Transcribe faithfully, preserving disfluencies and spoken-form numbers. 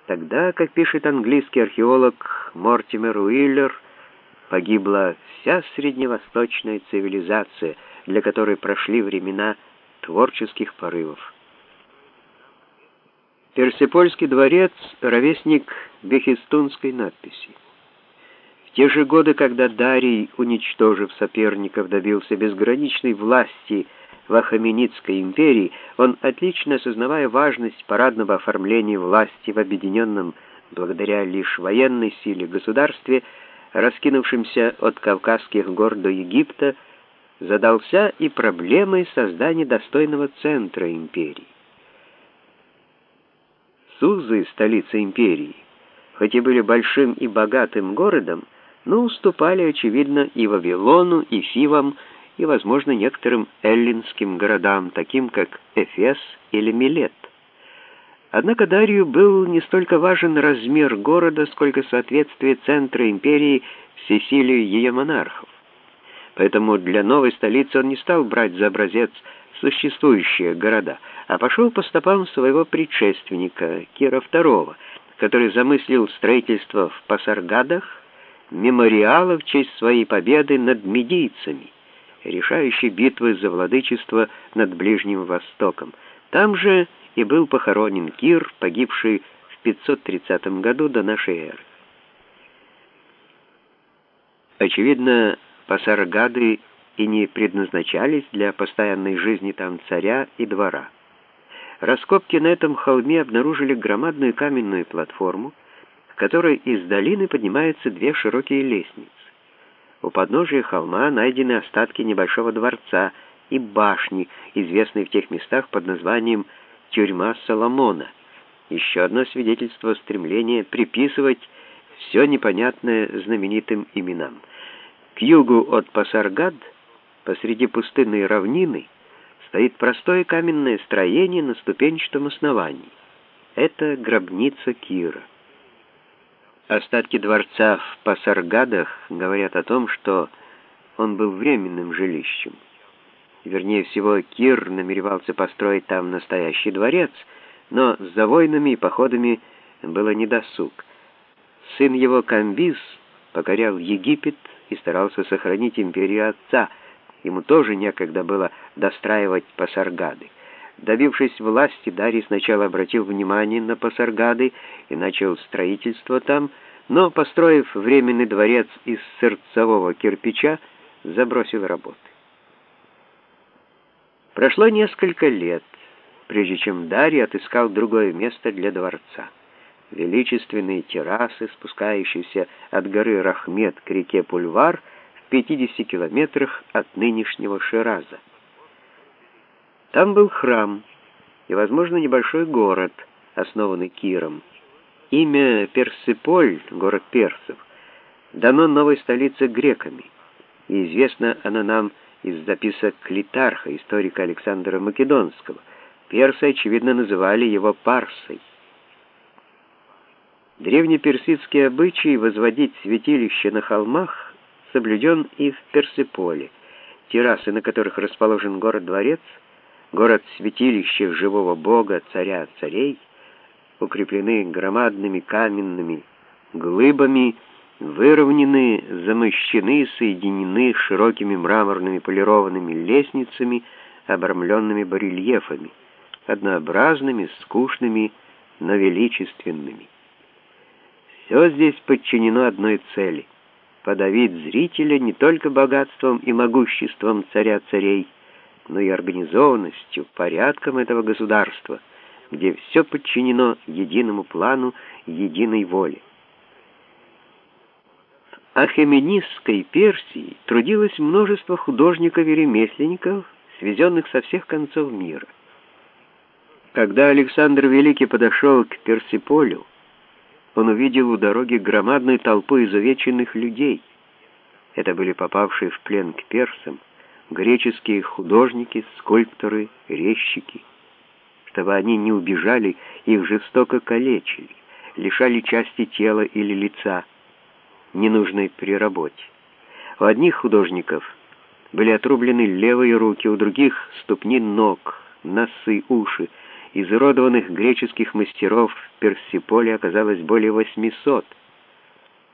Тогда, как пишет английский археолог Мортимер Уиллер, погибла вся средневосточная цивилизация, для которой прошли времена творческих порывов. Персипольский дворец — ровесник Бехистунской надписи. В те же годы, когда Дарий, уничтожив соперников, добился безграничной власти в Ахаменидской империи, он, отлично осознавая важность парадного оформления власти в объединенном, благодаря лишь военной силе, государстве, раскинувшемся от Кавказских гор до Египта, задался и проблемой создания достойного центра империи. Сузы, столица империи, хоть и были большим и богатым городом, но уступали, очевидно, и Вавилону, и Фивам, и, возможно, некоторым эллинским городам, таким как Эфес или Милет. Однако Дарию был не столько важен размер города, сколько соответствие центра империи всесилию ее монархов. Поэтому для новой столицы он не стал брать за образец существующие города, а пошел по стопам своего предшественника, Кира второго, который замыслил строительство в Пасаргадах мемориала в честь своей победы над медийцами, решающей битвы за владычество над Ближним Востоком. Там же и был похоронен Кир, погибший в пятьсот тридцатом году до нашей эры. Очевидно, Пасаргады и не предназначались для постоянной жизни там царя и двора. Раскопки на этом холме обнаружили громадную каменную платформу, к которой из долины поднимаются две широкие лестницы. У подножия холма найдены остатки небольшого дворца и башни, известной в тех местах под названием «Тюрьма Соломона». Еще одно свидетельство стремления приписывать все непонятное знаменитым именам. К югу от Пасаргад, посреди пустынной равнины, стоит простое каменное строение на ступенчатом основании. Это гробница Кира. Остатки дворца в Пасаргадах говорят о том, что он был временным жилищем. Вернее всего, Кир намеревался построить там настоящий дворец, но с войнами и походами было недосуг. Сын его Камбис покорял Египет и старался сохранить империю отца. Ему тоже некогда было достраивать Пасаргады. Добившись власти, Дарий сначала обратил внимание на Пасаргады и начал строительство там, но, построив временный дворец из сырцового кирпича, забросил работы. Прошло несколько лет, прежде чем Дарий отыскал другое место для дворца. Величественные террасы, спускающиеся от горы Рахмет к реке Пульвар в пятидесяти километрах от нынешнего Шираза. Там был храм и, возможно, небольшой город, основанный Киром. Имя Персиполь, город персов, дано новой столице греками, и известно оно нам из записок Клитарха, историка Александра Македонского. Персы, очевидно, называли его Парсой. Древнеперсидский обычай возводить святилище на холмах соблюден и в Персиполе. Террасы, на которых расположен город-дворец, город-святилище живого бога, царя царей, укреплены громадными каменными глыбами, выровнены, замощены, соединены широкими мраморными полированными лестницами, обрамленными барельефами, однообразными, скучными, но величественными. Все здесь подчинено одной цели — подавить зрителя не только богатством и могуществом царя царей, но и организованностью, порядком этого государства, где все подчинено единому плану, единой воле. В Ахеменидской Персии трудилось множество художников и ремесленников, свезенных со всех концов мира. Когда Александр Великий подошел к Персиполю, он увидел у дороги громадную толпу изувеченных людей. Это были попавшие в плен к персам греческие художники, скульпторы, резчики. Чтобы они не убежали, их жестоко калечили, лишали части тела или лица, ненужной при работе. У одних художников были отрублены левые руки, у других — ступни ног, носы, уши, Изуродованных греческих мастеров в Персиполе оказалось более восьмисот.